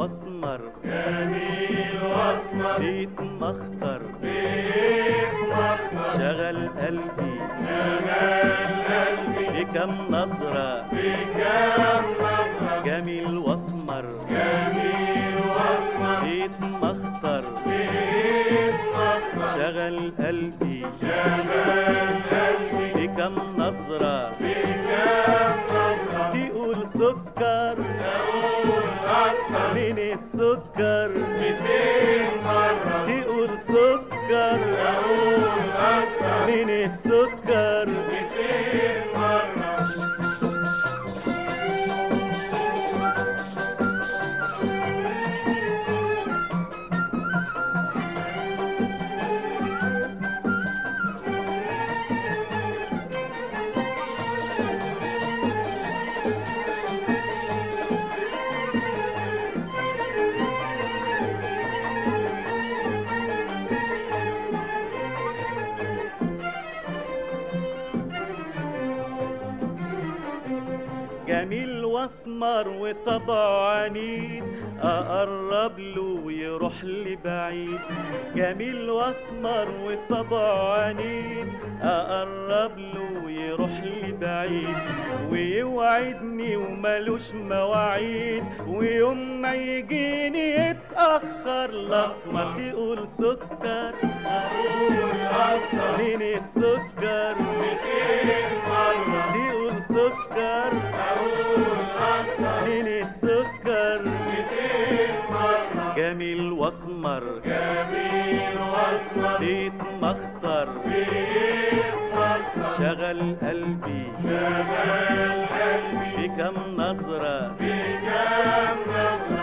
واسمر جميل واسمر بيتمخطر بيتمخطر شغل قلبي بكم نظرة بكم نظرة جميل واسمر جميل واسمر بيتمخطر بيتمخطر شغل قلبي بكم نظرة تقول سكر أقول أكتر من السكر 200 مرة تقول سكر أقول أكتر من السكر 200 مرة جميل واسمر وطبعه عنيد اقرب له ويروح لي بعيد جميل واسمر وطبعه عنيد اقرب له ويروح لي بعيد ويوعدني ومالوش مواعيد ويوم ما يجيني يتأخر الاسمر تقول سكر أقول أكتر من السكر 200 مرة تقول سكر أقول أكتر من السكر 200 مرة جميل واسمر جميل واسمر بيتمخطر بيتمخطر شغل قلبي بكم نظرة بكم نظرة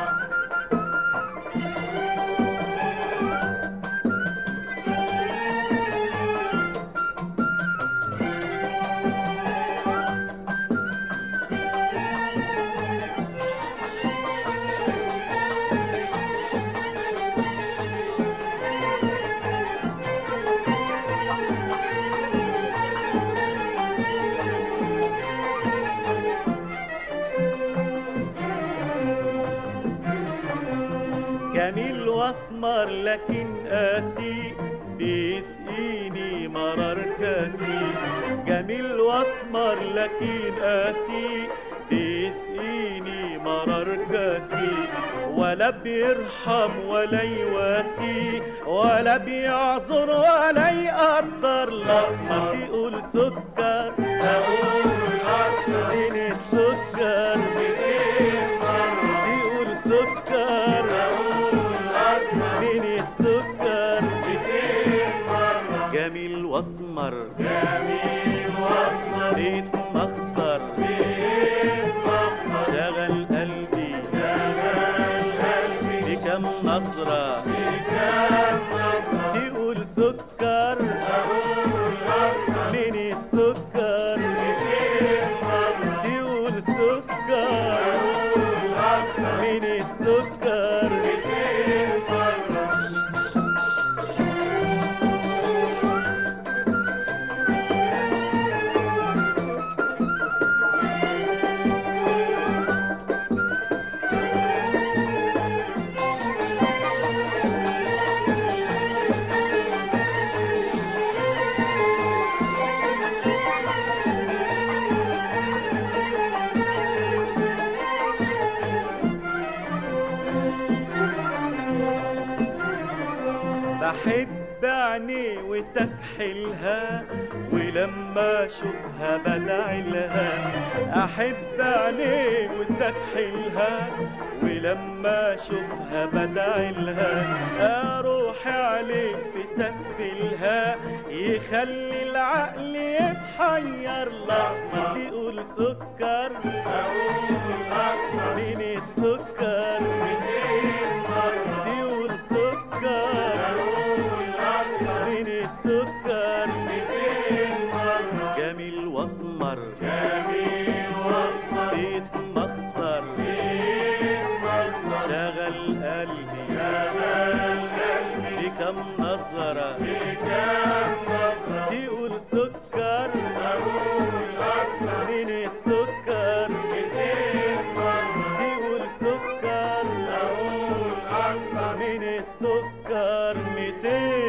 جميل واسمر لكن قاسي بيسقيني مرار كاسي جميل واسمر لكن قاسي بيسقيني مرار كاسي ولا بيرحم ولا يواسي ولا بيعذر ولا يقدر الاسمر تقول سكر أقول أكتر من السكر 200 مرة تقول سكر من السكر 200 مرة جميل واسمر جميل واسمر بيتمخطر بيتمخطر شغل قلبي بكم نظرة بكم نظرة تقول سكر أقول أكتر من السكر 200 مرة تقول سكر أقول أكتر من السكر 200 مرة بحب عيني وتكحلها ولما اشوفها بدعي لها احب عيني وتكحلها ولما اشوفها بدعي لها اروح عليك في تسبيلها يخلي العقل يتحير الاسمر تقول سكر أقول أكتر من السكر 200 مرة تقول سكر أقول أكتر من السكر 200 مرة جميل واسمر جميل واسمر بيتمخطر بيتمخطر شغل قلبي بكم نظرة بكم نظرة تقول سكر أقول أكتر من السكر 200 مرة تقول سكر أقول أكتر من السكر 200